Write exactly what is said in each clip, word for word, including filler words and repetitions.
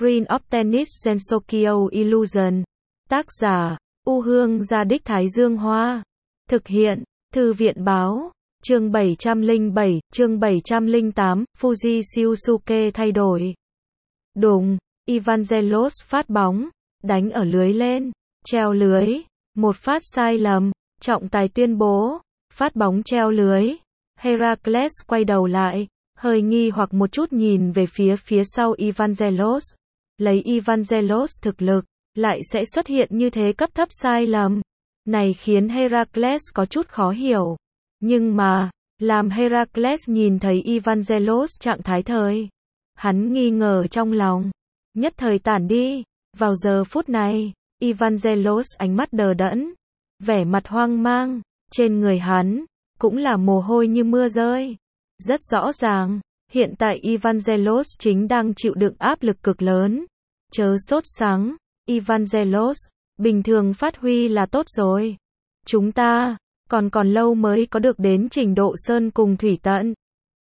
Screen of Tennis Gensokyo Illusion. Tác giả, U Hương Gia Đích Thái Dương Hoa. Thực hiện, Thư viện Báo. Chương bảy trăm lẻ bảy, chương bảy trăm lẻ tám, Fuji Shiosuke thay đổi. Đùng, Evangelos phát bóng, đánh ở lưới lên, treo lưới, một phát sai lầm, trọng tài tuyên bố, phát bóng treo lưới. Heracles quay đầu lại, hơi nghi hoặc một chút nhìn về phía phía sau Evangelos. Lấy Evangelos thực lực, lại sẽ xuất hiện như thế cấp thấp sai lầm. Này khiến Heracles có chút khó hiểu. Nhưng mà, làm Heracles nhìn thấy Evangelos trạng thái thời, hắn nghi ngờ trong lòng, nhất thời tản đi. Vào giờ phút này, Evangelos ánh mắt đờ đẫn, vẻ mặt hoang mang, trên người hắn cũng là mồ hôi như mưa rơi. Rất rõ ràng, hiện tại Evangelos chính đang chịu đựng áp lực cực lớn. Chớ sốt sắng, Evangelos, bình thường phát huy là tốt rồi. Chúng ta còn còn lâu mới có được đến trình độ sơn cùng thủy tận.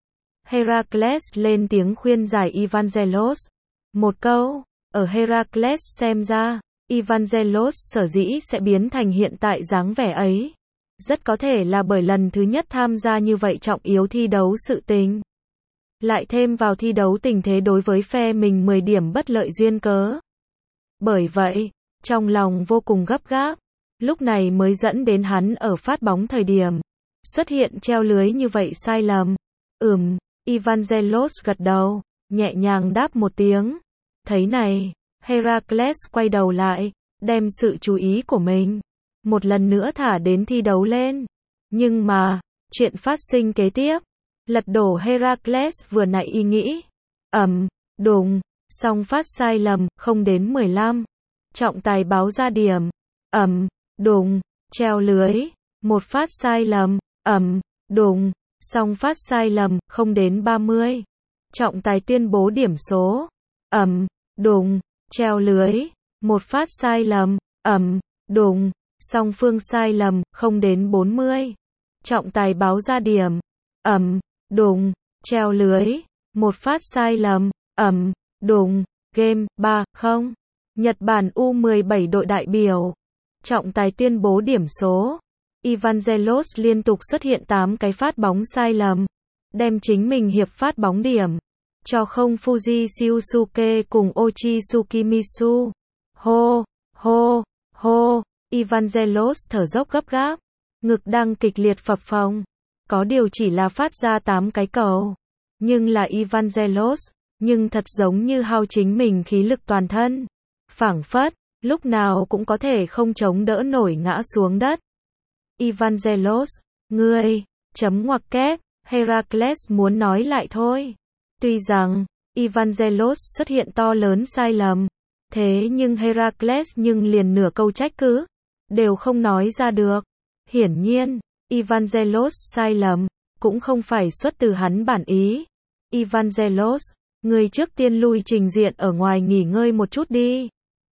Heracles lên tiếng khuyên giải Evangelos. Một câu, ở Heracles xem ra, Evangelos sở dĩ sẽ biến thành hiện tại dáng vẻ ấy, rất có thể là bởi lần thứ nhất tham gia như vậy trọng yếu thi đấu sự tình. Lại thêm vào thi đấu tình thế đối với phe mình mười điểm bất lợi duyên cớ. Bởi vậy, trong lòng vô cùng gấp gáp, lúc này mới dẫn đến hắn ở phát bóng thời điểm xuất hiện treo lưới như vậy sai lầm. Ừm, Evangelos gật đầu, nhẹ nhàng đáp một tiếng. Thấy này, Heracles quay đầu lại, đem sự chú ý của mình một lần nữa thả đến thi đấu lên. Nhưng mà, chuyện phát sinh kế tiếp, lật đổ Heracles vừa nãy ý nghĩ. Ầm, đùng, song phát sai lầm, không đến mười lăm. Trọng tài báo ra điểm. Ầm, đùng, treo lưới, một phát sai lầm. Ầm, đùng, song phát sai lầm, không đến ba mươi. Trọng tài tuyên bố điểm số. Ầm, đùng, treo lưới, một phát sai lầm. Ầm, đùng, song phương sai lầm, không đến bốn mươi. Trọng tài báo ra điểm. Ầm, đùng, treo lưới, một phát sai lầm. Ầm, đùng, game, ba không. Nhật Bản U mười bảy đội đại biểu. Trọng tài tuyên bố điểm số. Evangelos liên tục xuất hiện tám cái phát bóng sai lầm, đem chính mình hiệp phát bóng điểm cho không Fuji Shiosuke cùng Ochi Tsukimisu. Hô, hô, hô, Evangelos thở dốc gấp gáp, ngực đang kịch liệt phập phồng. Có điều chỉ là phát ra tám cái cầu, nhưng là Evangelos, nhưng thật giống như hao chính mình khí lực toàn thân, phảng phất lúc nào cũng có thể không chống đỡ nổi ngã xuống đất. Evangelos, ngươi, chấm ngoặc kép, Heracles muốn nói lại thôi. Tuy rằng, Evangelos xuất hiện to lớn sai lầm, thế nhưng Heracles nhưng liền nửa câu trách cứ đều không nói ra được. Hiển nhiên, Evangelos sai lầm cũng không phải xuất từ hắn bản ý. Evangelos, ngươi trước tiên lui trình diện ở ngoài nghỉ ngơi một chút đi.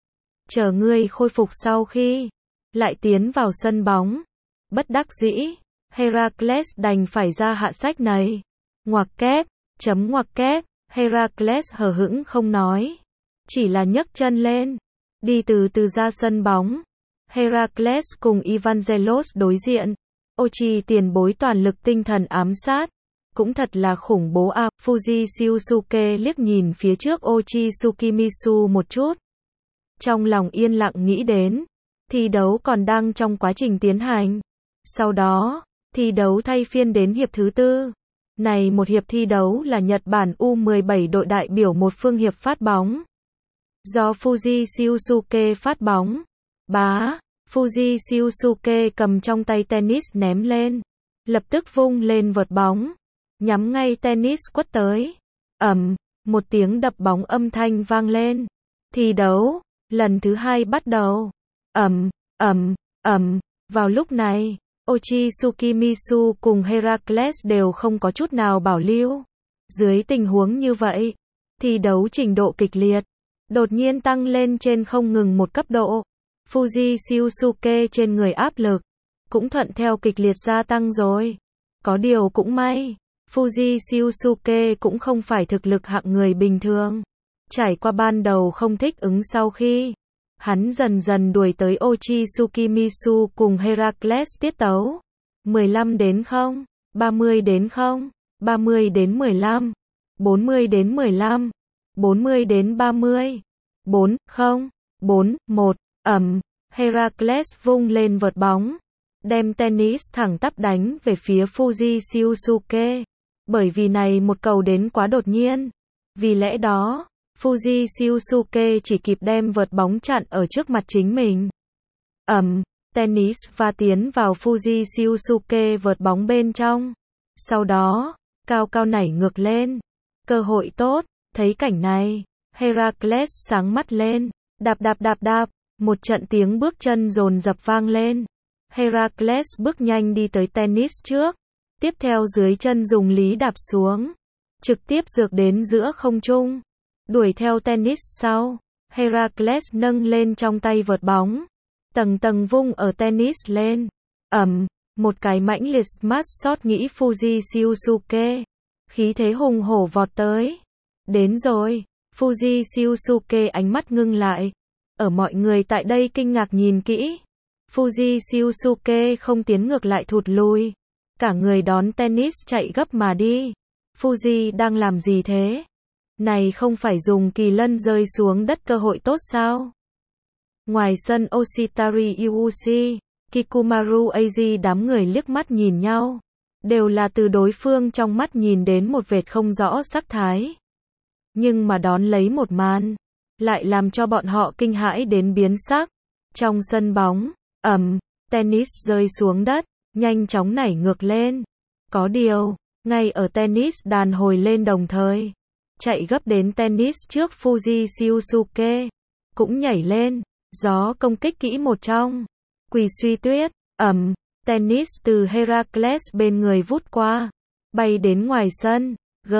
Chờ ngươi khôi phục sau khi lại tiến vào sân bóng. Bất đắc dĩ, Heracles đành phải ra hạ sách này. Ngoặc kép, chấm ngoặc kép, Heracles hờ hững không nói, chỉ là nhấc chân lên, đi từ từ ra sân bóng. Heracles cùng Evangelos đối diện, Ochi tiền bối toàn lực tinh thần ám sát, cũng thật là khủng bố a. À, Fuji Shiosuke liếc nhìn phía trước Ochi Tsukimisu một chút. Trong lòng yên lặng nghĩ đến, thi đấu còn đang trong quá trình tiến hành. Sau đó, thi đấu thay phiên đến hiệp thứ tư. Này một hiệp thi đấu là Nhật Bản U mười bảy đội đại biểu một phương hiệp phát bóng. Do Fuji Shiosuke phát bóng. Bá, Fuji Shiosuke cầm trong tay tennis ném lên. Lập tức vung lên vợt bóng, nhắm ngay tennis quất tới. Ầm, một tiếng đập bóng âm thanh vang lên. Thi đấu lần thứ hai bắt đầu. Ầm, ầm, ầm, vào lúc này, Ochi Tsukimisu cùng Heracles đều không có chút nào bảo lưu. Dưới tình huống như vậy, thi đấu trình độ kịch liệt đột nhiên tăng lên trên không ngừng một cấp độ. Fuji Shiosuke trên người áp lực cũng thuận theo kịch liệt gia tăng rồi. Có điều cũng may, Fuji Shiosuke cũng không phải thực lực hạng người bình thường. Trải qua ban đầu không thích ứng sau khi hắn dần dần đuổi tới Ochi-Tsukimisu cùng Heracles tiết tấu. mười lăm đến không, ba mươi đến không, ba mươi đến mười lăm, bốn mươi đến mười lăm, bốn mươi đến ba mươi, bốn, không, bốn, một, ầm, Heracles vung lên vợt bóng, đem tennis thẳng tắp đánh về phía Fuji Shiosuke. Bởi vì này một cầu đến quá đột nhiên. Vì lẽ đó, Fuji Shiosuke chỉ kịp đem vợt bóng chặn ở trước mặt chính mình. Ầm, tennis va tiến vào Fuji Shiosuke vợt bóng bên trong. Sau đó, cao cao nảy ngược lên. Cơ hội tốt, thấy cảnh này, Heracles sáng mắt lên, đạp đạp đạp đạp, một trận tiếng bước chân dồn dập vang lên. Heracles bước nhanh đi tới tennis trước, tiếp theo dưới chân dùng lý đạp xuống, trực tiếp dược đến giữa không trung, đuổi theo tennis sau. Heracles nâng lên trong tay vợt bóng, tầng tầng vung ở tennis lên, ầm, một cái mãnh liệt smash shot nghĩ Fuji Shiosuke, khí thế hùng hổ vọt tới. Đến rồi, Fuji Shiosuke ánh mắt ngưng lại, ở mọi người tại đây kinh ngạc nhìn kỹ. Fuji Shiosuke không tiến ngược lại thụt lùi, cả người đón tennis chạy gấp mà đi. Fuji đang làm gì thế? Này không phải dùng kỳ lân rơi xuống đất cơ hội tốt sao? Ngoài sân Oshitari Iwushi, Kikumaru Eiji đám người liếc mắt nhìn nhau, đều là từ đối phương trong mắt nhìn đến một vệt không rõ sắc thái. Nhưng mà đón lấy một màn, lại làm cho bọn họ kinh hãi đến biến sắc. Trong sân bóng, ầm, tennis rơi xuống đất, nhanh chóng nảy ngược lên. Có điều, ngay ở tennis đàn hồi lên đồng thời, chạy gấp đến tennis trước Fuji Shiosuke, cũng nhảy lên, gió công kích kỹ một trong. Quỳ suy tuyết, ầm, tennis từ Heracles bên người vút qua, bay đến ngoài sân.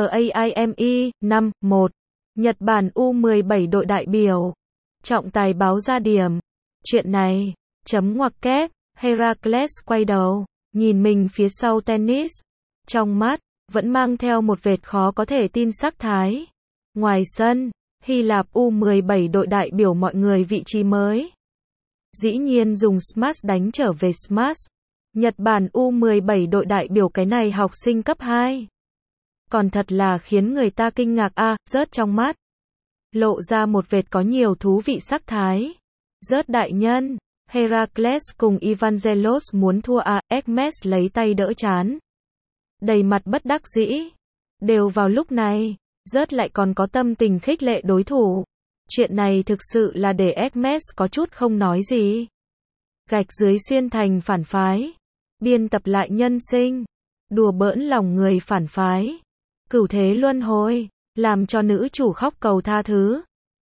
GAIME, năm, một. Nhật Bản U mười bảy đội đại biểu. Trọng tài báo ra điểm. Chuyện này, chấm ngoặc kép, Heracles quay đầu, nhìn mình phía sau tennis. Trong mắt, vẫn mang theo một vệt khó có thể tin sắc thái. Ngoài sân, Hy Lạp U mười bảy đội đại biểu mọi người vị trí mới. Dĩ nhiên dùng smash đánh trở về smash. Nhật Bản U mười bảy đội đại biểu cái này học sinh cấp hai. Còn thật là khiến người ta kinh ngạc a, à, rớt trong mắt. Lộ ra một vệt có nhiều thú vị sắc thái. Rớt đại nhân, Heracles cùng Evangelos muốn thua a, à, Hermes lấy tay đỡ chán. Đầy mặt bất đắc dĩ. Đều vào lúc này, rớt lại còn có tâm tình khích lệ đối thủ. Chuyện này thực sự là để Hermes có chút không nói gì. Gạch dưới xuyên thành phản phái. Biên tập lại nhân sinh. Đùa bỡn lòng người phản phái. Cửu thế luân hồi, làm cho nữ chủ khóc cầu tha thứ.